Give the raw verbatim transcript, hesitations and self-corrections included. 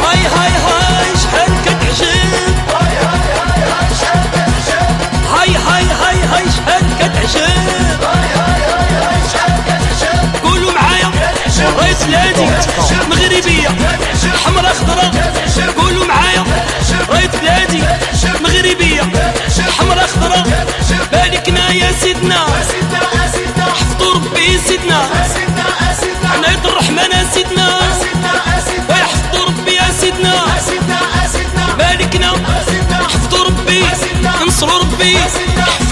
هاي هاي هاي شحال كتعجب، هاي هاي هاي هاي شحال كتعجب، قولوا معايا رايت بلادي مغربية حمرا خضرا، قولوا معايا رايت بلادي مغربية حمرا خضرا، باركنا يا سيدنا حفظوا ربي سيدنا عناية الرحمن يا سيدنا، ويحفظوا ربي يا سيدنا، باركنا حفظوا ربي انصروا ربي.